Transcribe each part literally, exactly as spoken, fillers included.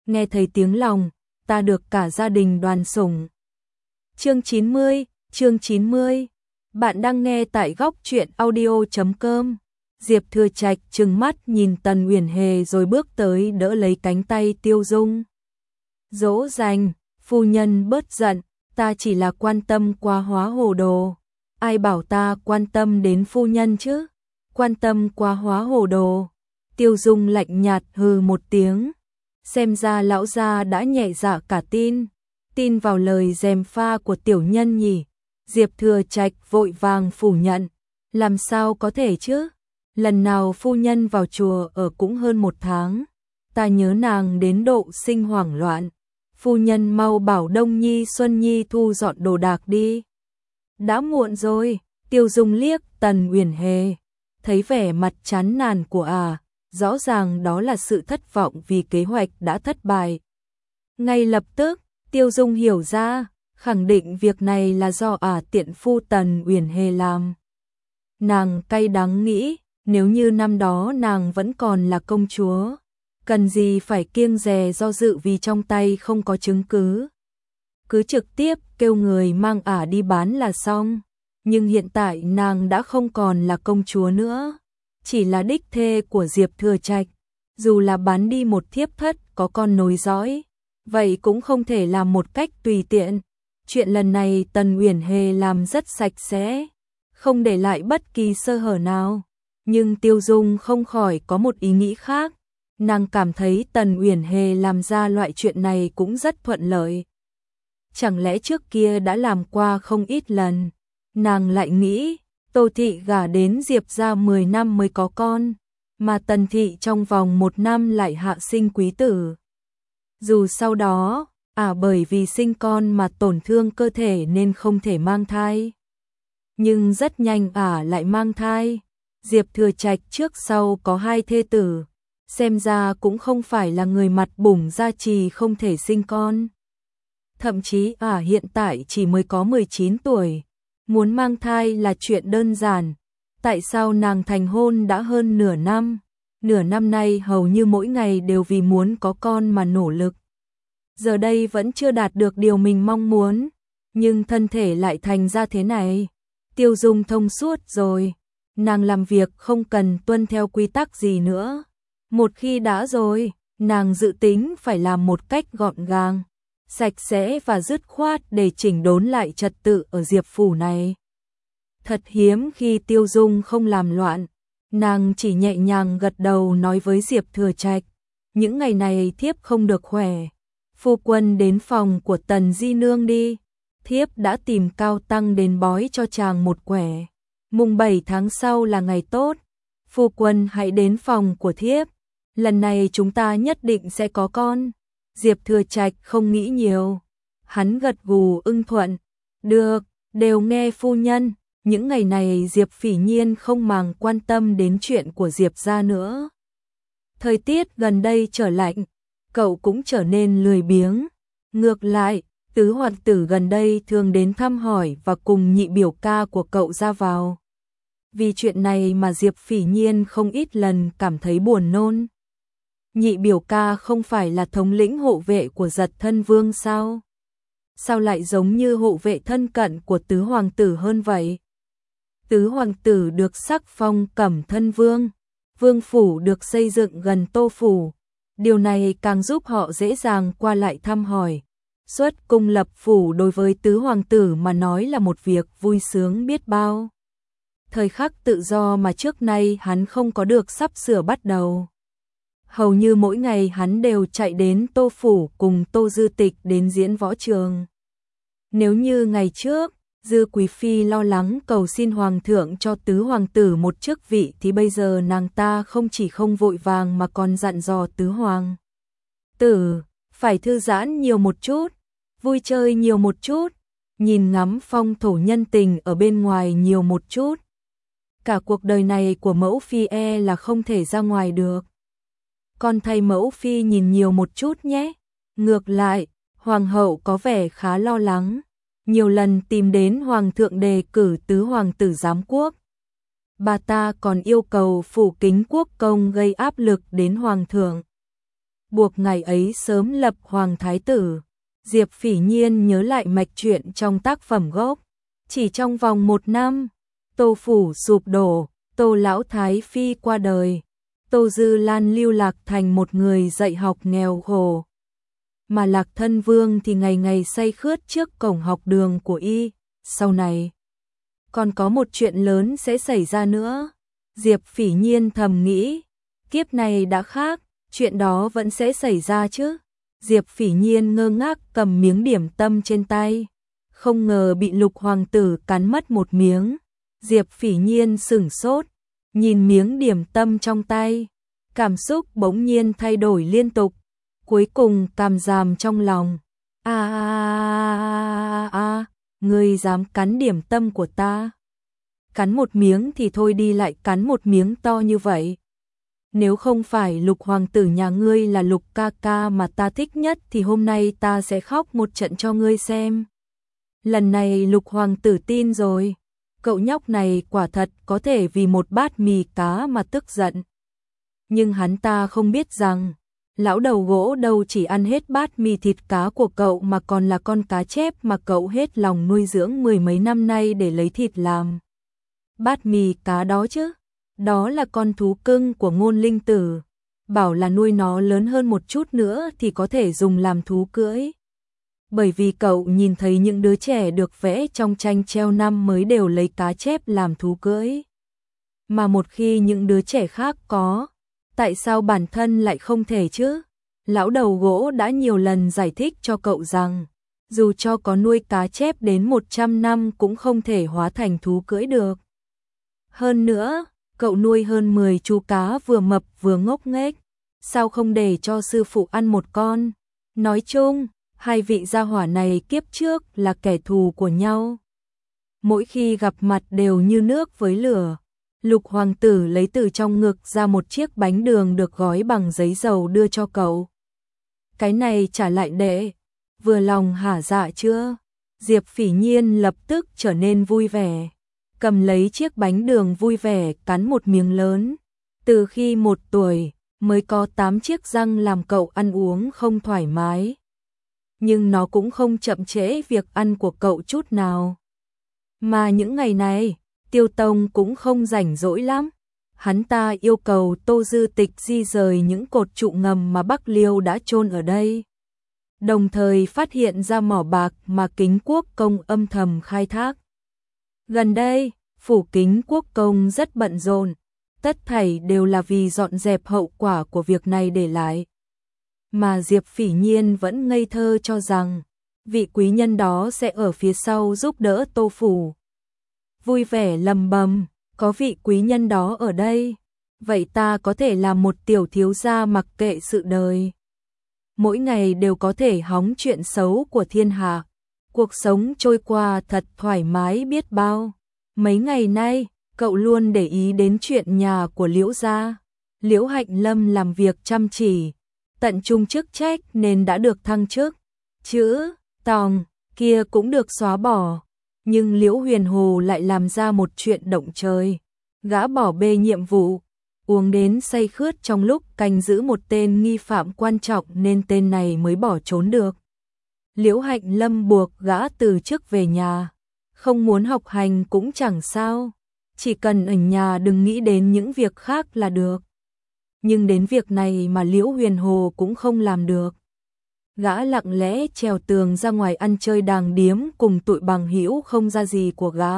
nghe thấy tiếng lòng, ta được cả gia đình đoàn sủng. Chương chín mươi, chương chín mươi. Bạn đang nghe tại góc truyện audio chấm com. Diệp Thừa Trạch trừng mắt nhìn Tần Uyển Hề rồi bước tới đỡ lấy cánh tay Tiêu Dung. Dỗ dành, phu nhân bớt giận, ta chỉ là quan tâm quá hóa hồ đồ. Ai bảo ta quan tâm đến phu nhân chứ? Quan tâm quá hóa hồ đồ. Tiêu Dung lạnh nhạt hừ một tiếng. Xem ra lão gia đã nhẹ dạ cả tin. Tin vào lời gièm pha của tiểu nhân nhỉ? Diệp Thừa Trạch vội vàng phủ nhận. Làm sao có thể chứ? Lần nào phu nhân vào chùa ở cũng hơn một tháng. Ta nhớ nàng đến độ sinh hoảng loạn. Phu nhân mau bảo Đông Nhi Xuân Nhi thu dọn đồ đạc đi. Đã muộn rồi. Tiêu Dung liếc Tần Uyển Hề. Thấy vẻ mặt chán nản của ả, à, rõ ràng đó là sự thất vọng vì kế hoạch đã thất bại. Ngay lập tức, Tiêu Dung hiểu ra, khẳng định việc này là do ả à tiện phu Tần Uyển Hề làm. Nàng cay đắng nghĩ, nếu như năm đó nàng vẫn còn là công chúa, cần gì phải kiêng dè do dự vì trong tay không có chứng cứ. Cứ trực tiếp kêu người mang ả đi bán là xong. Nhưng hiện tại nàng đã không còn là công chúa nữa, chỉ là đích thê của Diệp Thừa Trạch. Dù là bán đi một thiếp thất có con nối dõi, vậy cũng không thể làm một cách tùy tiện. Chuyện lần này Tần Uyển Hề làm rất sạch sẽ, không để lại bất kỳ sơ hở nào. Nhưng Tiêu Dung không khỏi có một ý nghĩ khác. Nàng cảm thấy Tần Uyển Hề làm ra loại chuyện này cũng rất thuận lợi. Chẳng lẽ trước kia đã làm qua không ít lần? Nàng lại nghĩ, Tô Thị gả đến Diệp gia mười năm mới có con, mà Tần Thị trong vòng một năm lại hạ sinh quý tử. Dù sau đó, ả à bởi vì sinh con mà tổn thương cơ thể nên không thể mang thai. Nhưng rất nhanh ả à lại mang thai. Diệp Thừa Trạch trước sau có hai thê tử, xem ra cũng không phải là người mặt bủng gia trì không thể sinh con. Thậm chí ả à hiện tại chỉ mới có mười chín tuổi. Muốn mang thai là chuyện đơn giản. Tại sao nàng thành hôn đã hơn nửa năm? Nửa năm nay hầu như mỗi ngày đều vì muốn có con mà nỗ lực. Giờ đây vẫn chưa đạt được điều mình mong muốn. Nhưng thân thể lại thành ra thế này. Tiêu Dung thông suốt rồi. Nàng làm việc không cần tuân theo quy tắc gì nữa. Một khi đã rồi, nàng dự tính phải làm một cách gọn gàng, sạch sẽ và dứt khoát để chỉnh đốn lại trật tự ở Diệp phủ này. Thật hiếm khi Tiêu Dung không làm loạn, nàng chỉ nhẹ nhàng gật đầu nói với Diệp Thừa Trạch, những ngày này thiếp không được khỏe, phu quân đến phòng của Tần Di Nương đi, thiếp đã tìm Cao Tăng đến bói cho chàng một quẻ, mùng bảy tháng sau là ngày tốt, phu quân hãy đến phòng của thiếp, lần này chúng ta nhất định sẽ có con. Diệp Thừa Trạch không nghĩ nhiều, hắn gật gù ưng thuận, được, đều nghe phu nhân. Những ngày này Diệp Phỉ Nhiên không màng quan tâm đến chuyện của Diệp gia nữa. Thời tiết gần đây trở lạnh, cậu cũng trở nên lười biếng. Ngược lại, tứ hoàng tử gần đây thường đến thăm hỏi và cùng nhị biểu ca của cậu ra vào. Vì chuyện này mà Diệp Phỉ Nhiên không ít lần cảm thấy buồn nôn. Nhị biểu ca không phải là thống lĩnh hộ vệ của Giật Thân Vương sao? Sao lại giống như hộ vệ thân cận của tứ hoàng tử hơn vậy? Tứ hoàng tử được sắc phong Cẩm Thân Vương, vương phủ được xây dựng gần Tô phủ. Điều này càng giúp họ dễ dàng qua lại thăm hỏi. Xuất cung lập phủ đối với tứ hoàng tử mà nói là một việc vui sướng biết bao. Thời khắc tự do mà trước nay hắn không có được sắp sửa bắt đầu. Hầu như mỗi ngày hắn đều chạy đến Tô phủ cùng Tô Dư Tịch đến diễn võ trường. Nếu như ngày trước, Dư Quý Phi lo lắng cầu xin Hoàng thượng cho tứ hoàng tử một chức vị thì bây giờ nàng ta không chỉ không vội vàng mà còn dặn dò tứ hoàng tử, phải thư giãn nhiều một chút, vui chơi nhiều một chút, nhìn ngắm phong thổ nhân tình ở bên ngoài nhiều một chút. Cả cuộc đời này của mẫu phi e là không thể ra ngoài được. Con thay mẫu phi nhìn nhiều một chút nhé. Ngược lại, hoàng hậu có vẻ khá lo lắng, nhiều lần tìm đến hoàng thượng đề cử tứ hoàng tử giám quốc. Bà ta còn yêu cầu phủ kính quốc công gây áp lực đến hoàng thượng. buộc ngài ấy sớm lập hoàng thái tử. Diệp Phỉ Nhiên nhớ lại mạch truyện trong tác phẩm gốc. Chỉ trong vòng một năm, Tô phủ sụp đổ, Tô lão thái phi qua đời, Tô Dư Lan lưu lạc thành một người dạy học nghèo khổ. Mà Lạc Thân Vương thì ngày ngày say khướt trước cổng học đường của y. Sau này, còn có một chuyện lớn sẽ xảy ra nữa. Diệp Phỉ Nhiên thầm nghĩ, kiếp này đã khác, chuyện đó vẫn sẽ xảy ra chứ. Diệp Phỉ Nhiên ngơ ngác cầm miếng điểm tâm trên tay, không ngờ bị Lục hoàng tử cắn mất một miếng. Diệp Phỉ Nhiên sửng sốt, nhìn miếng điểm tâm trong tay, cảm xúc bỗng nhiên thay đổi liên tục, cuối cùng cảm giảm trong lòng. A a a a, ngươi dám cắn điểm tâm của ta? Cắn một miếng thì thôi đi, lại cắn một miếng to như vậy. Nếu không phải Lục hoàng tử nhà ngươi là Lục ca ca mà ta thích nhất thì hôm nay ta sẽ khóc một trận cho ngươi xem. Lần này Lục hoàng tử tin rồi, cậu nhóc này quả thật có thể vì một bát mì cá mà tức giận. Nhưng hắn ta không biết rằng, lão đầu gỗ đâu chỉ ăn hết bát mì thịt cá của cậu mà còn là con cá chép mà cậu hết lòng nuôi dưỡng mười mấy năm nay để lấy thịt làm bát mì cá đó chứ. Đó là con thú cưng của Ngôn Linh Tử, bảo là nuôi nó lớn hơn một chút nữa thì có thể dùng làm thú cưỡi. Bởi vì cậu nhìn thấy những đứa trẻ được vẽ trong tranh treo năm mới đều lấy cá chép làm thú cưỡi. Mà một khi những đứa trẻ khác có, tại sao bản thân lại không thể chứ? Lão đầu gỗ đã nhiều lần giải thích cho cậu rằng, dù cho có nuôi cá chép đến một trăm năm cũng không thể hóa thành thú cưỡi được. Hơn nữa, cậu nuôi hơn mười chú cá vừa mập vừa ngốc nghếch, sao không để cho sư phụ ăn một con? Nói chung, hai vị gia hỏa này kiếp trước là kẻ thù của nhau. Mỗi khi gặp mặt đều như nước với lửa. Lục hoàng tử lấy từ trong ngực ra một chiếc bánh đường được gói bằng giấy dầu đưa cho cậu. Cái này trả lại đệ, vừa lòng hả dạ chưa? Diệp Phỉ Nhiên lập tức trở nên vui vẻ, cầm lấy chiếc bánh đường vui vẻ cắn một miếng lớn. Từ khi một tuổi, mới có tám chiếc răng làm cậu ăn uống không thoải mái. Nhưng nó cũng không chậm trễ việc ăn của cậu chút nào. Mà những ngày này, Tiêu Tông cũng không rảnh rỗi lắm. Hắn ta yêu cầu Tô Dư Tịch di rời những cột trụ ngầm mà Bắc Liêu đã chôn ở đây. Đồng thời phát hiện ra mỏ bạc mà Kính Quốc Công âm thầm khai thác. Gần đây, phủ Kính Quốc Công rất bận rộn, tất thảy đều là vì dọn dẹp hậu quả của việc này để lại. Mà Diệp Phỉ Nhiên vẫn ngây thơ cho rằng, vị quý nhân đó sẽ ở phía sau giúp đỡ Tô phủ. Vui vẻ lầm bầm, có vị quý nhân đó ở đây, vậy ta có thể làm một tiểu thiếu gia mặc kệ sự đời. Mỗi ngày đều có thể hóng chuyện xấu của thiên hạ, cuộc sống trôi qua thật thoải mái biết bao. Mấy ngày nay, cậu luôn để ý đến chuyện nhà của Liễu gia. Liễu Hạnh Lâm làm việc chăm chỉ, tận trung chức trách nên đã được thăng chức. Chữ tòng kia cũng được xóa bỏ. Nhưng Liễu Huyền Hồ lại làm ra một chuyện động trời. Gã bỏ bê nhiệm vụ, uống đến say khướt trong lúc canh giữ một tên nghi phạm quan trọng nên tên này mới bỏ trốn được. Liễu Hạnh Lâm buộc gã từ chức về nhà. Không muốn học hành cũng chẳng sao, chỉ cần ở nhà đừng nghĩ đến những việc khác là được. Nhưng đến việc này mà Liễu Huyền Hồ cũng không làm được. Gã lặng lẽ trèo tường ra ngoài ăn chơi đàng điếm cùng tụi bằng hữu không ra gì của gã.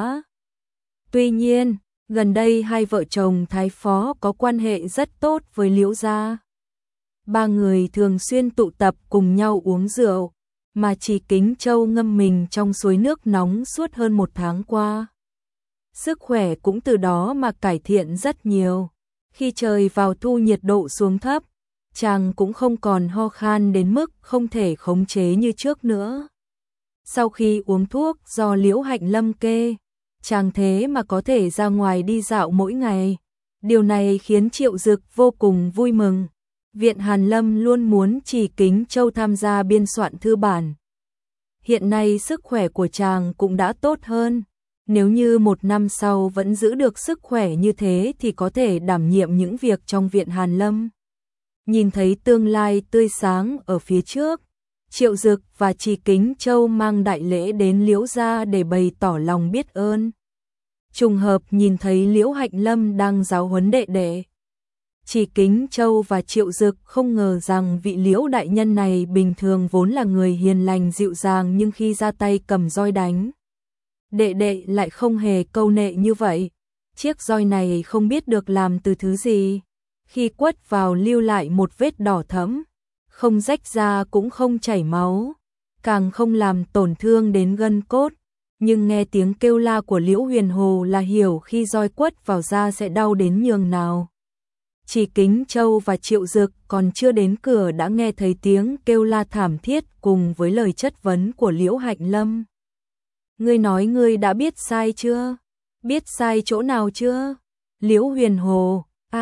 Tuy nhiên, gần đây hai vợ chồng thái phó có quan hệ rất tốt với Liễu gia. Ba người thường xuyên tụ tập cùng nhau uống rượu, mà chỉ Kính Châu ngâm mình trong suối nước nóng suốt hơn một tháng qua. Sức khỏe cũng từ đó mà cải thiện rất nhiều. Khi trời vào thu nhiệt độ xuống thấp, chàng cũng không còn ho khan đến mức không thể khống chế như trước nữa. Sau khi uống thuốc do Liễu Hạnh Lâm kê, chàng thế mà có thể ra ngoài đi dạo mỗi ngày. Điều này khiến Triệu Dực vô cùng vui mừng. Viện Hàn Lâm luôn muốn chỉ Kính Châu tham gia biên soạn thư bản. Hiện nay sức khỏe của chàng cũng đã tốt hơn. Nếu như một năm sau vẫn giữ được sức khỏe như thế thì có thể đảm nhiệm những việc trong Viện Hàn Lâm. nhìn thấy tương lai tươi sáng ở phía trước. Triệu Dực và Trì Kính Châu mang đại lễ đến Liễu gia để bày tỏ lòng biết ơn. Trùng hợp nhìn thấy Liễu Hạnh Lâm đang giáo huấn đệ đệ. Trì Kính Châu và Triệu Dực không ngờ rằng vị Liễu đại nhân này bình thường vốn là người hiền lành dịu dàng, nhưng khi ra tay cầm roi đánh đệ đệ lại không hề câu nệ như vậy. Chiếc roi này không biết được làm từ thứ gì, khi quất vào lưu lại một vết đỏ thẫm, không rách ra cũng không chảy máu, càng không làm tổn thương đến gân cốt. Nhưng nghe tiếng kêu la của Liễu Huyền Hồ là hiểu khi roi quất vào da sẽ đau đến nhường nào. Trì Kính Châu và Triệu Dực còn chưa đến cửa đã nghe thấy tiếng kêu la thảm thiết cùng với lời chất vấn của Liễu Hạnh Lâm. Ngươi nói ngươi đã biết sai chưa? Biết sai chỗ nào chưa? Liễu Huyền Hồ, a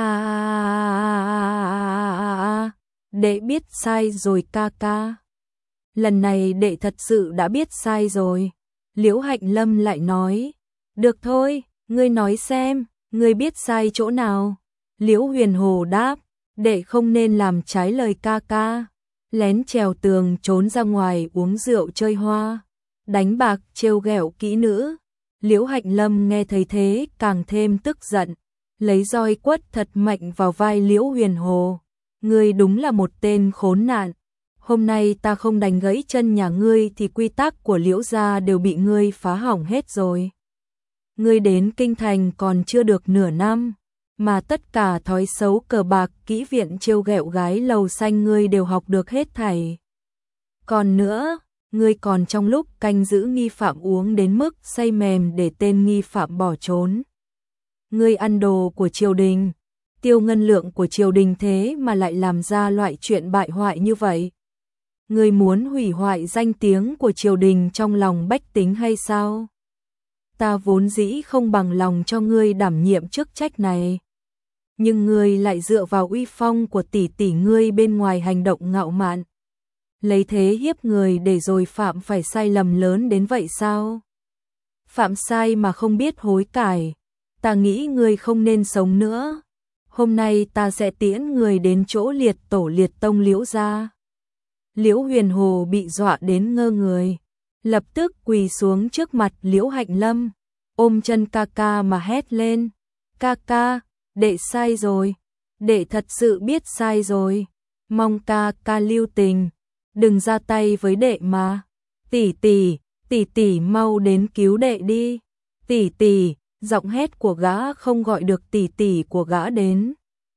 à, đệ biết sai rồi ca ca. Lần này đệ thật sự đã biết sai rồi. Liễu Hạnh Lâm lại nói, được thôi, ngươi nói xem, ngươi biết sai chỗ nào? Liễu Huyền Hồ đáp, đệ không nên làm trái lời ca ca, lén trèo tường trốn ra ngoài uống rượu chơi hoa, đánh bạc trêu ghẹo kỹ nữ. Liễu Hạnh Lâm nghe thấy thế càng thêm tức giận, lấy roi quất thật mạnh vào vai Liễu Huyền Hồ. Ngươi đúng là một tên khốn nạn, hôm nay ta không đánh gãy chân nhà ngươi thì quy tắc của Liễu gia đều bị ngươi phá hỏng hết rồi. Ngươi đến kinh thành còn chưa được nửa năm, mà tất cả thói xấu cờ bạc, kỹ viện trêu ghẹo gái lầu xanh ngươi đều học được hết thảy. Còn nữa, ngươi còn trong lúc canh giữ nghi phạm uống đến mức say mềm để tên nghi phạm bỏ trốn. Ngươi ăn đồ của triều đình, tiêu ngân lượng của triều đình, thế mà lại làm ra loại chuyện bại hoại như vậy. Ngươi muốn hủy hoại danh tiếng của triều đình trong lòng bách tính hay sao? Ta vốn dĩ không bằng lòng cho ngươi đảm nhiệm chức trách này, nhưng ngươi lại dựa vào uy phong của tỷ tỷ ngươi bên ngoài hành động ngạo mạn, lấy thế hiếp người để rồi phạm phải sai lầm lớn đến vậy sao? Phạm sai mà không biết hối cải, ta nghĩ ngươi không nên sống nữa. Hôm nay ta sẽ tiễn người đến chỗ liệt tổ liệt tông Liễu gia. Liễu Huyền Hồ bị dọa đến ngơ người, lập tức quỳ xuống trước mặt Liễu Hạnh Lâm, ôm chân ca ca mà hét lên, ca ca, đệ sai rồi, đệ thật sự biết sai rồi, mong ca ca lưu tình, đừng ra tay với đệ mà. Tỷ tỷ, tỷ tỷ mau đến cứu đệ đi, tỷ tỷ. Giọng hét của gã không gọi được tỷ tỷ của gã đến,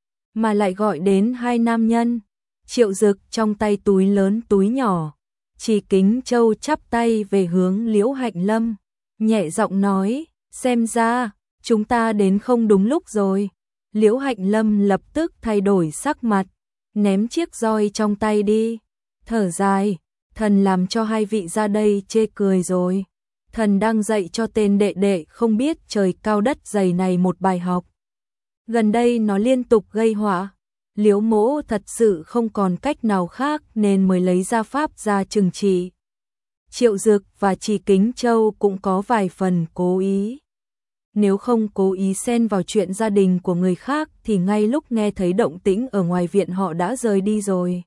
mà lại gọi đến hai nam nhân. Triệu Dực trong tay túi lớn túi nhỏ, Trì Kính Châu chắp tay về hướng Liễu Hạnh Lâm, nhẹ giọng nói, xem ra chúng ta đến không đúng lúc rồi. Liễu Hạnh Lâm lập tức thay đổi sắc mặt, ném chiếc roi trong tay đi, thở dài, thần làm cho hai vị ra đây chê cười rồi. Thần đang dạy cho tên đệ đệ không biết trời cao đất dày này một bài học. Gần đây nó liên tục gây họa, Liễu mỗ thật sự không còn cách nào khác nên mới lấy ra pháp ra trừng trị. Triệu Dực và Trì Kính Châu cũng có vài phần cố ý. Nếu không cố ý xen vào chuyện gia đình của người khác thì ngay lúc nghe thấy động tĩnh ở ngoài viện họ đã rời đi rồi.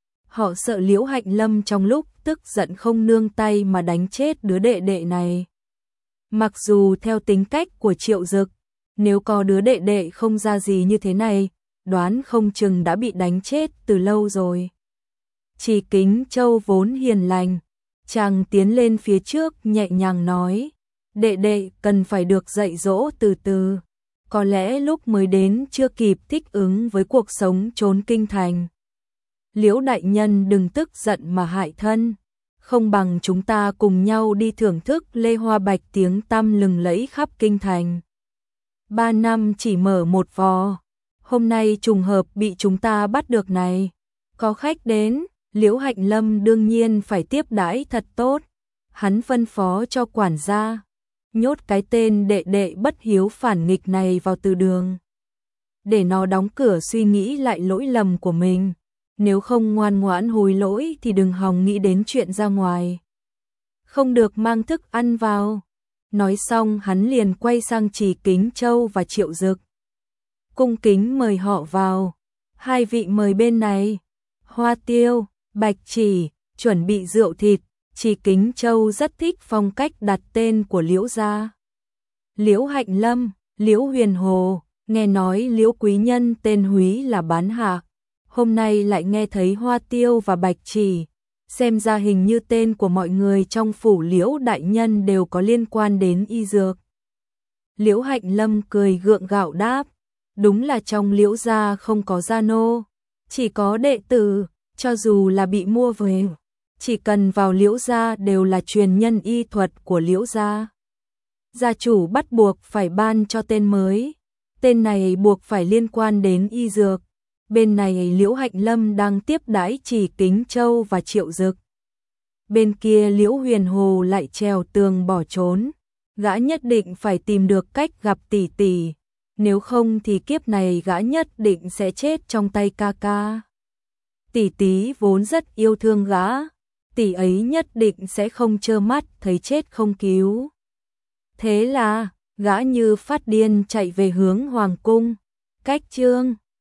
Họ sợ Liễu Hạnh Lâm trong lúc tức giận không nương tay mà đánh chết đứa đệ đệ này. Mặc dù theo tính cách của Triệu Dực, nếu có đứa đệ đệ không ra gì như thế này, đoán không chừng đã bị đánh chết từ lâu rồi. Trì Kính Châu vốn hiền lành, chàng tiến lên phía trước nhẹ nhàng nói, đệ đệ cần phải được dạy dỗ từ từ, có lẽ lúc mới đến chưa kịp thích ứng với cuộc sống trốn kinh thành. Liễu đại nhân đừng tức giận mà hại thân, không bằng chúng ta cùng nhau đi thưởng thức Lê Hoa Bạch tiếng tăm lừng lẫy khắp kinh thành. Ba năm chỉ mở một vò, hôm nay trùng hợp bị chúng ta bắt được này. Có khách đến, Liễu Hạnh Lâm đương nhiên phải tiếp đãi thật tốt. Hắn phân phó cho quản gia, nhốt cái tên đệ đệ bất hiếu phản nghịch này vào từ đường, để nó đóng cửa suy nghĩ lại lỗi lầm của mình. Nếu không ngoan ngoãn hối lỗi thì đừng hòng nghĩ đến chuyện ra ngoài. Không được mang thức ăn vào. Nói xong hắn liền quay sang Trì Kính Châu và Triệu Dực, cung kính mời họ vào. Hai vị mời bên này. Hoa Tiêu, Bạch Chỉ, chuẩn bị rượu thịt. Chỉ Kính Châu rất thích phong cách đặt tên của Liễu gia. Liễu Hạnh Lâm, Liễu Huyền Hồ, nghe nói Liễu quý nhân tên Húy là bán hạ. Hôm nay lại nghe thấy Hoa Tiêu và Bạch Chỉ, xem ra hình như tên của mọi người trong phủ Liễu đại nhân đều có liên quan đến y dược. Liễu Hạnh Lâm cười gượng gạo đáp, đúng là trong Liễu gia không có gia nô, chỉ có đệ tử, cho dù là bị mua về, chỉ cần vào Liễu gia đều là truyền nhân y thuật của Liễu gia. Gia chủ bắt buộc phải ban cho tên mới, tên này buộc phải liên quan đến y dược. Bên này Liễu Hạnh Lâm đang tiếp đãi Chỉ Kính Châu và Triệu Dực. Bên kia Liễu Huyền Hồ lại trèo tường bỏ trốn, gã nhất định phải tìm được cách gặp tỷ tỷ, nếu không thì kiếp này gã nhất định sẽ chết trong tay ca ca. Tỷ tỷ vốn rất yêu thương gã, tỷ ấy nhất định sẽ không trơ mắt thấy chết không cứu. Thế là, gã như phát điên chạy về hướng hoàng cung. Cách chương